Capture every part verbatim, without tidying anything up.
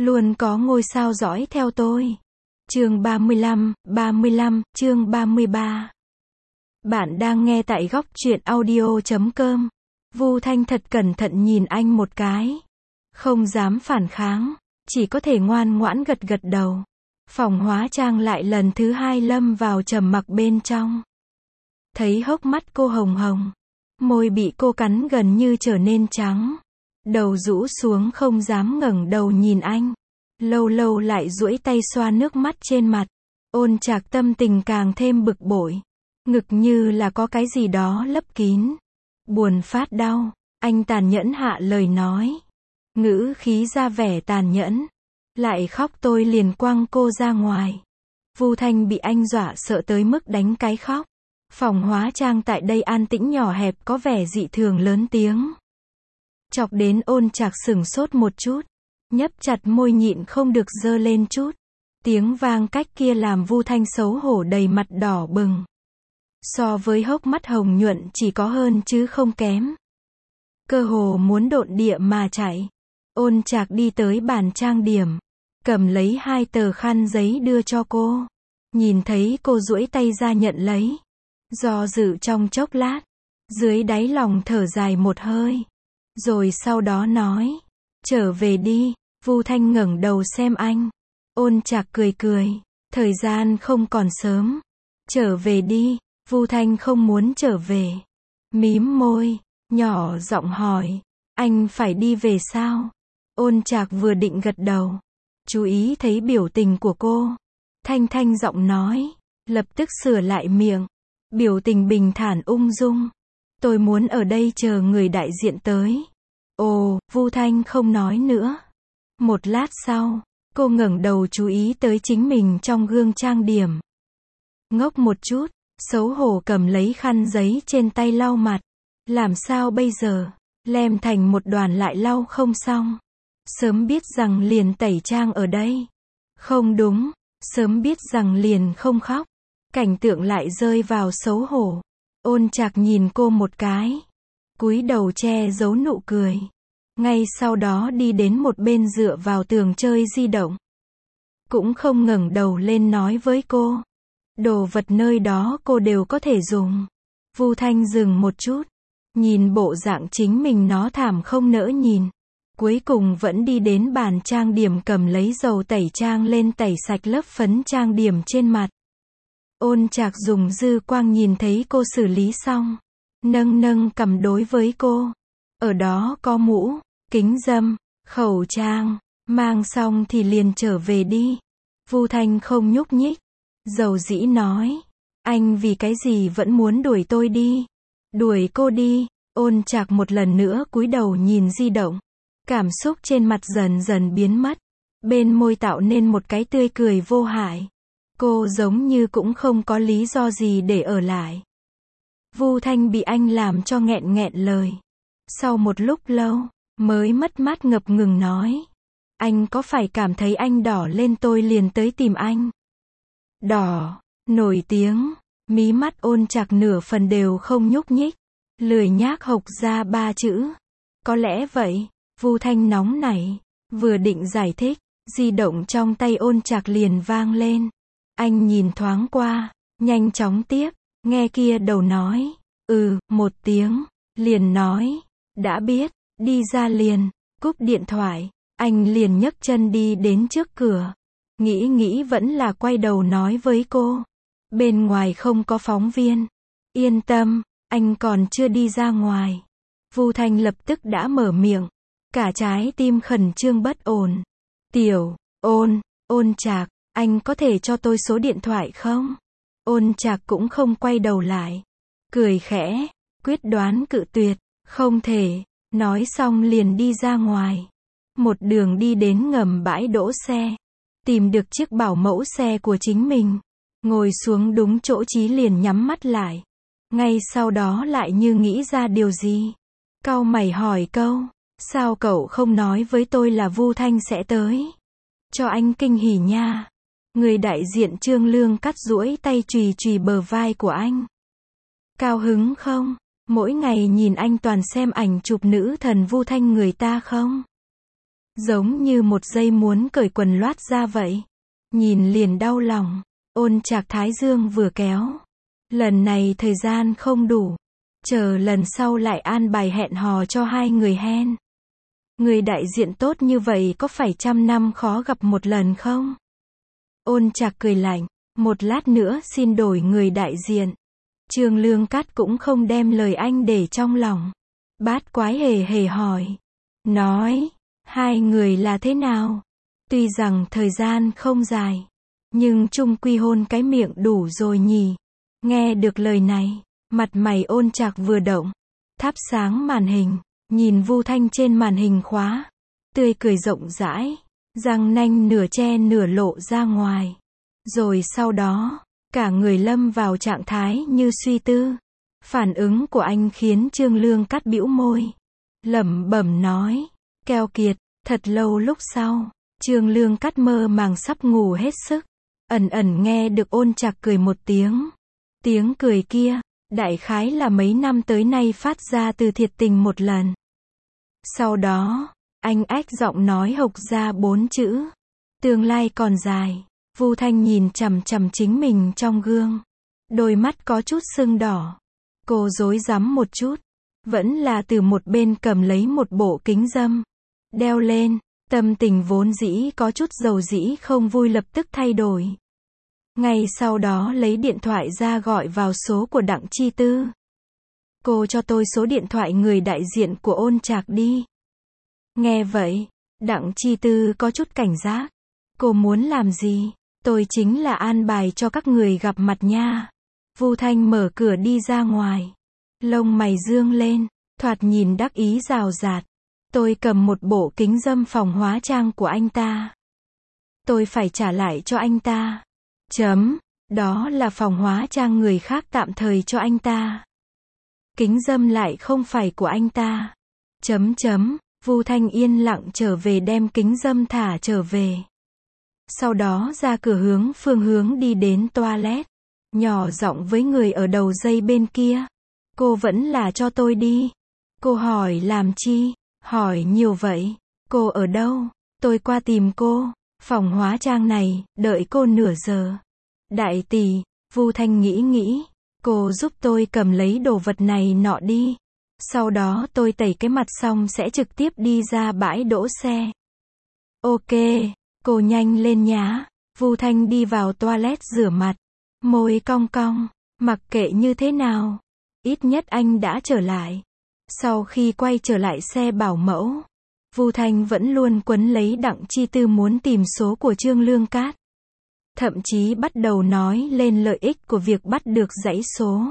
Luôn có ngôi sao dõi theo tôi. Chương ba mươi lăm, ba mươi lăm, chương ba mươi ba. Bạn đang nghe tại góc truyện audio chấm com. Vu Thanh thật cẩn thận nhìn anh một cái. Không dám phản kháng, chỉ có thể ngoan ngoãn gật gật đầu. Phòng hóa trang lại lần thứ hai lâm vào trầm mặc bên trong. Thấy hốc mắt cô hồng hồng, môi bị cô cắn gần như trở nên trắng. Đầu rũ xuống không dám ngẩng đầu nhìn anh. Lâu lâu lại duỗi tay xoa nước mắt trên mặt. Ôn Trạc tâm tình càng thêm bực bội. Ngực như là có cái gì đó lấp kín. Buồn phát đau. Anh tàn nhẫn hạ lời nói. Ngữ khí ra vẻ tàn nhẫn. Lại khóc tôi liền quăng cô ra ngoài. Vu Thanh bị anh dọa sợ tới mức đánh cái khóc. Phòng hóa trang tại đây an tĩnh nhỏ hẹp có vẻ dị thường lớn tiếng. Chọc đến Ôn Trạc sửng sốt một chút. Nhấp chặt môi nhịn không được giơ lên chút. Tiếng vang cách kia làm Vu Thanh xấu hổ đầy mặt đỏ bừng. So với hốc mắt hồng nhuận chỉ có hơn chứ không kém. Cơ hồ muốn độn địa mà chạy. Ôn Trạc đi tới bàn trang điểm. Cầm lấy hai tờ khăn giấy đưa cho cô. Nhìn thấy cô duỗi tay ra nhận lấy. Do dự trong chốc lát. Dưới đáy lòng thở dài một hơi. Rồi sau đó nói. Trở về đi. Vu Thanh ngẩng đầu xem anh. Ôn Trạc cười cười. Thời gian không còn sớm. Trở về đi. Vu Thanh không muốn trở về. Mím môi. Nhỏ giọng hỏi. Anh phải đi về sao? Ôn Trạc vừa định gật đầu. Chú ý thấy biểu tình của cô. Thanh thanh giọng nói. Lập tức sửa lại miệng. Biểu tình bình thản ung dung. Tôi muốn ở đây chờ người đại diện tới. Ồ, Vu Thanh không nói nữa. Một lát sau, cô ngẩng đầu chú ý tới chính mình trong gương trang điểm. Ngốc một chút, xấu hổ cầm lấy khăn giấy trên tay lau mặt. Làm sao bây giờ? Lem thành một đoàn lại lau không xong. Sớm biết rằng liền tẩy trang ở đây. Không đúng, sớm biết rằng liền không khóc. Cảnh tượng lại rơi vào xấu hổ. Ôn Trạc nhìn cô một cái. Cúi đầu che giấu nụ cười. Ngay sau đó đi đến một bên dựa vào tường chơi di động. Cũng không ngẩng đầu lên nói với cô. Đồ vật nơi đó cô đều có thể dùng. Vu Thanh dừng một chút. Nhìn bộ dạng chính mình nó thảm không nỡ nhìn. Cuối cùng vẫn đi đến bàn trang điểm cầm lấy dầu tẩy trang lên tẩy sạch lớp phấn trang điểm trên mặt. Ôn Trạc dùng dư quang nhìn thấy cô xử lý xong. Nâng nâng cầm đối với cô. Ở đó có mũ, kính râm, khẩu trang. Mang xong thì liền trở về đi. Vu Thanh không nhúc nhích. Dầu dĩ nói. Anh vì cái gì vẫn muốn đuổi tôi đi? Đuổi cô đi. Ôn Trạc một lần nữa cúi đầu nhìn di động. Cảm xúc trên mặt dần dần biến mất. Bên môi tạo nên một cái tươi cười vô hại. Cô giống như cũng không có lý do gì để ở lại. Vu Thanh bị anh làm cho nghẹn nghẹn lời. Sau một lúc lâu, mới mất mát ngập ngừng nói. Anh có phải cảm thấy anh đỏ lên tôi liền tới tìm anh? Đỏ, nổi tiếng, mí mắt Ôn Trạc nửa phần đều không nhúc nhích. Lười nhác hộc ra ba chữ. Có lẽ vậy. Vu Thanh nóng nảy. Vừa định giải thích, di động trong tay Ôn Trạc liền vang lên. Anh nhìn thoáng qua, nhanh chóng tiếp, nghe kia đầu nói. Ừ, một tiếng, liền nói. Đã biết, đi ra liền, cúp điện thoại. Anh liền nhấc chân đi đến trước cửa. Nghĩ nghĩ vẫn là quay đầu nói với cô. Bên ngoài không có phóng viên. Yên tâm, anh còn chưa đi ra ngoài. Vu Thanh lập tức đã mở miệng. Cả trái tim khẩn trương bất ổn. Tiểu, Ôn, Ôn Trạc, anh có thể cho tôi số điện thoại không? Ôn Trạc cũng không quay đầu lại. Cười khẽ, quyết đoán cự tuyệt. Không thể. Nói xong liền đi ra ngoài. Một đường đi đến ngầm bãi đỗ xe. Tìm được chiếc bảo mẫu xe của chính mình. Ngồi xuống đúng chỗ chí liền nhắm mắt lại. Ngay sau đó lại như nghĩ ra điều gì. Cau mày hỏi câu. Sao cậu không nói với tôi là Vu Thanh sẽ tới? Cho anh kinh hỉ nha. Người đại diện Trương Lương cắt duỗi tay chùy chùy bờ vai của anh. Cao hứng không? Mỗi ngày nhìn anh toàn xem ảnh chụp nữ thần Vu Thanh người ta không? Giống như một giây muốn cởi quần loát ra vậy. Nhìn liền đau lòng. Ôn Trạc thái dương vừa kéo. Lần này thời gian không đủ. Chờ lần sau lại an bài hẹn hò cho hai người hen. Người đại diện tốt như vậy có phải trăm năm khó gặp một lần không? Ôn Trạc cười lạnh. Một lát nữa xin đổi người đại diện. Trương Lương Cát cũng không đem lời anh để trong lòng. Bát Quái hề hề hỏi. Nói, hai người là thế nào? Tuy rằng thời gian không dài, nhưng chung quy hôn cái miệng đủ rồi nhỉ. Nghe được lời này, mặt mày Ôn Trạc vừa động, thắp sáng màn hình, nhìn Vu Thanh trên màn hình khóa, tươi cười rộng rãi, răng nanh nửa che nửa lộ ra ngoài. Rồi sau đó, cả người lâm vào trạng thái như suy tư. Phản ứng của anh khiến Trương Lương Cát bĩu môi, lẩm bẩm nói, keo kiệt. Thật lâu lúc sau, Trương Lương Cát mơ màng sắp ngủ hết sức, ẩn ẩn nghe được Ôn Trạc cười một tiếng. Tiếng cười kia, đại khái là mấy năm tới nay phát ra từ thiệt tình một lần. Sau đó, anh ách giọng nói hộc ra bốn chữ. Tương lai còn dài. Vu Thanh nhìn chằm chằm chính mình trong gương. Đôi mắt có chút sưng đỏ. Cô rối rắm một chút. Vẫn là từ một bên cầm lấy một bộ kính râm. Đeo lên. Tâm tình vốn dĩ có chút dầu dĩ không vui lập tức thay đổi. Ngay sau đó lấy điện thoại ra gọi vào số của Đặng Chi Tư. Cô cho tôi số điện thoại người đại diện của Ôn Trạc đi. Nghe vậy, Đặng Chi Tư có chút cảnh giác. Cô muốn làm gì? Tôi chính là an bài cho các người gặp mặt nha. Vu Thanh mở cửa đi ra ngoài. Lông mày dương lên, thoạt nhìn đắc ý rào rạt. Tôi cầm một bộ kính râm phòng hóa trang của anh ta. Tôi phải trả lại cho anh ta. Chấm, đó là phòng hóa trang người khác tạm thời cho anh ta. Kính râm lại không phải của anh ta. Chấm chấm, Vu Thanh yên lặng trở về đem kính râm thả trở về. Sau đó ra cửa hướng phương hướng đi đến toilet. Nhỏ giọng với người ở đầu dây bên kia. Cô vẫn là cho tôi đi. Cô hỏi làm chi? Hỏi nhiều vậy. Cô ở đâu? Tôi qua tìm cô. Phòng hóa trang này, đợi cô nửa giờ. Đại tỷ, Vu Thanh nghĩ nghĩ. Cô giúp tôi cầm lấy đồ vật này nọ đi. Sau đó tôi tẩy cái mặt xong sẽ trực tiếp đi ra bãi đỗ xe. Ok, cô nhanh lên nhá. Vu Thanh đi vào toilet rửa mặt. Môi cong cong, mặc kệ như thế nào. Ít nhất anh đã trở lại. Sau khi quay trở lại xe bảo mẫu, Vu Thanh vẫn luôn quấn lấy Đặng Chi Tư muốn tìm số của Trương Lương Cát. Thậm chí bắt đầu nói lên lợi ích của việc bắt được dãy số.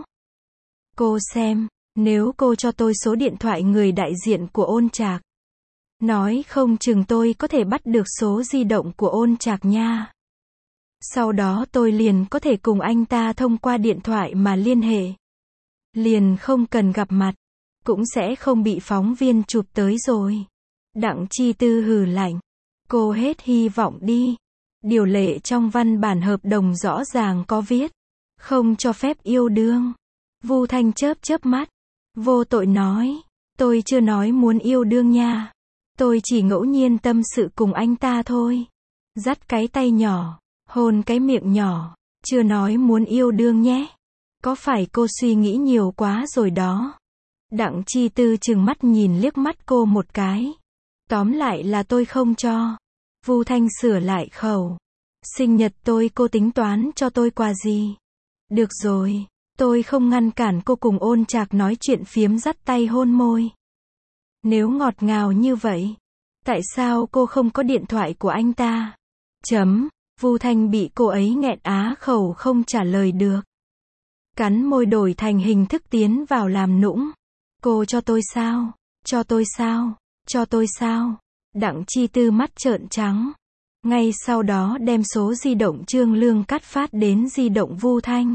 Cô xem, nếu cô cho tôi số điện thoại người đại diện của Ôn Trạc, nói không chừng tôi có thể bắt được số di động của Ôn Trạc nha. Sau đó tôi liền có thể cùng anh ta thông qua điện thoại mà liên hệ. Liền không cần gặp mặt, cũng sẽ không bị phóng viên chụp tới rồi. Đặng Chi Tư hừ lạnh. Cô hết hy vọng đi. Điều lệ trong văn bản hợp đồng rõ ràng có viết, không cho phép yêu đương. Vu Thanh chớp chớp mắt, vô tội nói, tôi chưa nói muốn yêu đương nha. Tôi chỉ ngẫu nhiên tâm sự cùng anh ta thôi. Dắt cái tay nhỏ, hôn cái miệng nhỏ, chưa nói muốn yêu đương nhé. Có phải cô suy nghĩ nhiều quá rồi đó? Đặng Chi Tư trừng mắt nhìn liếc mắt cô một cái. Tóm lại là tôi không cho. Vu Thanh sửa lại khẩu. Sinh nhật tôi cô tính toán cho tôi quà gì? Được rồi, tôi không ngăn cản cô cùng Ôn Trạc nói chuyện phiếm dắt tay hôn môi. Nếu ngọt ngào như vậy, tại sao cô không có điện thoại của anh ta? Chấm, Vu Thanh bị cô ấy nghẹn á khẩu không trả lời được. Cắn môi đổi thành hình thức tiến vào làm nũng. Cô cho tôi sao? Cho tôi sao? Cho tôi sao? Đặng Chi Tư mắt trợn trắng. Ngay sau đó đem số di động Trương Lương Cát phát đến di động Vu Thanh.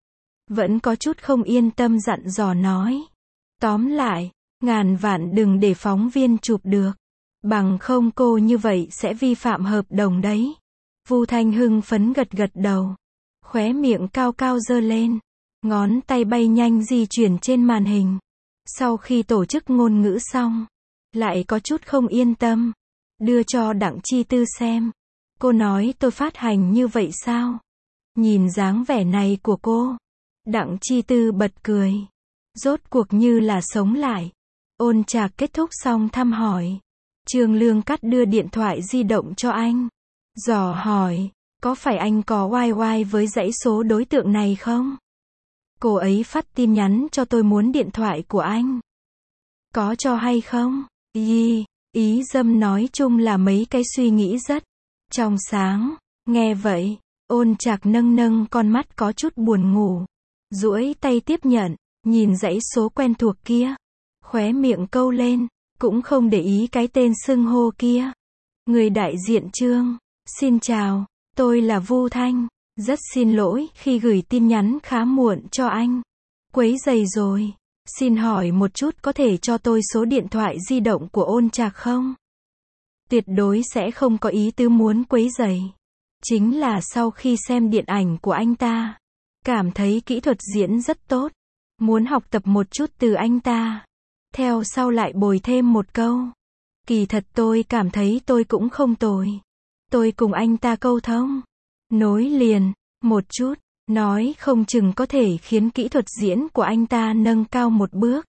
Vẫn có chút không yên tâm dặn dò nói. Tóm lại, ngàn vạn đừng để phóng viên chụp được. Bằng không cô như vậy sẽ vi phạm hợp đồng đấy. Vu Thanh hưng phấn gật gật đầu. Khóe miệng cao cao giơ lên. Ngón tay bay nhanh di chuyển trên màn hình. Sau khi tổ chức ngôn ngữ xong, lại có chút không yên tâm. đưa cho Đặng Chi Tư xem. Cô nói tôi phát hành như vậy sao? Nhìn dáng vẻ này của cô, Đặng Chi Tư bật cười. Rốt cuộc như là sống lại. Ôn Trạc kết thúc xong thăm hỏi. Trương Lương Cát đưa điện thoại di động cho anh. Dò hỏi, có phải anh có oai oai với dãy số đối tượng này không? Cô ấy phát tin nhắn cho tôi muốn điện thoại của anh. Có cho hay không? Ý, ý dâm nói chung là mấy cái suy nghĩ rất trong sáng. Nghe vậy, Ôn Trạc nâng nâng con mắt có chút buồn ngủ. Duỗi tay tiếp nhận, nhìn dãy số quen thuộc kia. Khóe miệng câu lên, cũng không để ý cái tên xưng hô kia. Người đại diện Trương, xin chào, tôi là Vu Thanh. Rất xin lỗi khi gửi tin nhắn khá muộn cho anh. Quấy rầy rồi. Xin hỏi một chút có thể cho tôi số điện thoại di động của Ôn Trạc không? Tuyệt đối sẽ không có ý tứ muốn quấy rầy. Chính là sau khi xem điện ảnh của anh ta, cảm thấy kỹ thuật diễn rất tốt. Muốn học tập một chút từ anh ta. Theo sau lại bồi thêm một câu. Kỳ thật tôi cảm thấy tôi cũng không tồi. Tôi cùng anh ta câu thông. Nối liền, một chút, nói không chừng có thể khiến kỹ thuật diễn của anh ta nâng cao một bước.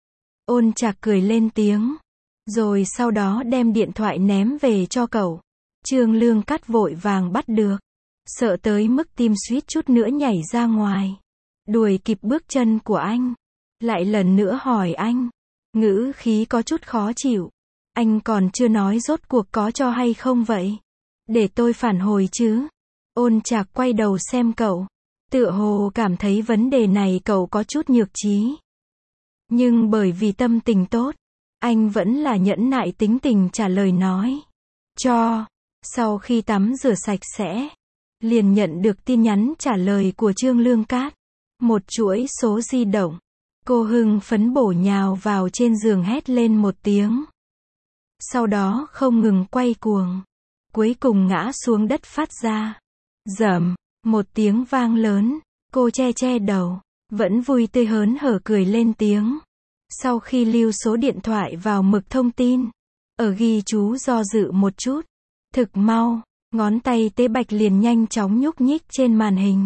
Ôn Trạc cười lên tiếng. Rồi sau đó đem điện thoại ném về cho cậu. Trương Lương Cát vội vàng bắt được. Sợ tới mức tim suýt chút nữa nhảy ra ngoài. Đuổi kịp bước chân của anh. Lại lần nữa hỏi anh. Ngữ khí có chút khó chịu. Anh còn chưa nói rốt cuộc có cho hay không vậy? Để tôi phản hồi chứ. Ôn Trạc quay đầu xem cậu. Tựa hồ cảm thấy vấn đề này cậu có chút nhược trí. Nhưng bởi vì tâm tình tốt, anh vẫn là nhẫn nại tính tình trả lời nói. Cho. Sau khi tắm rửa sạch sẽ, liền nhận được tin nhắn trả lời của Trương Lương Cát. Một chuỗi số di động. Cô hưng phấn bổ nhào vào trên giường hét lên một tiếng. Sau đó không ngừng quay cuồng. Cuối cùng ngã xuống đất phát ra. Rầm, một tiếng vang lớn. Cô che che đầu. Vẫn vui tươi hớn hở cười lên tiếng. Sau khi lưu số điện thoại vào mực thông tin. Ở ghi chú do dự một chút. Thực mau, ngón tay tế bạch liền nhanh chóng nhúc nhích trên màn hình.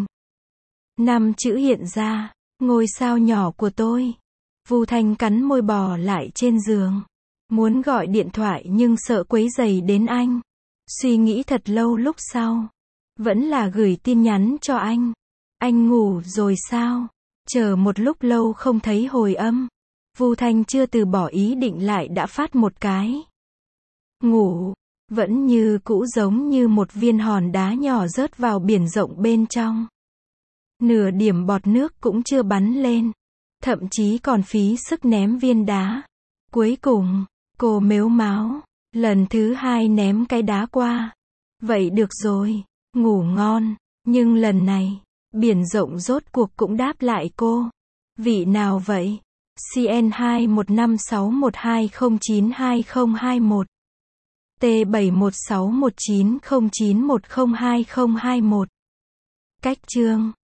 Năm chữ hiện ra. Ngôi sao nhỏ của tôi. Vu Thanh cắn môi bò lại trên giường. Muốn gọi điện thoại nhưng sợ quấy rầy đến anh. Suy nghĩ thật lâu lúc sau. Vẫn là gửi tin nhắn cho anh. Anh ngủ rồi sao? Chờ một lúc lâu không thấy hồi âm. Vu Thanh chưa từ bỏ ý định lại đã phát một cái. Ngủ. Vẫn như cũ giống như một viên hòn đá nhỏ rớt vào biển rộng bên trong. Nửa điểm bọt nước cũng chưa bắn lên. Thậm chí còn phí sức ném viên đá. Cuối cùng, cô mếu máo. Lần thứ hai ném cái đá qua. Vậy được rồi. Ngủ ngon. Nhưng lần này, biển rộng rốt cuộc cũng đáp lại cô. Vị nào vậy? xê en hai một năm sáu một hai không chín hai không hai một. T bảy một sáu một chín không chín một không hai không hai một. Cách chương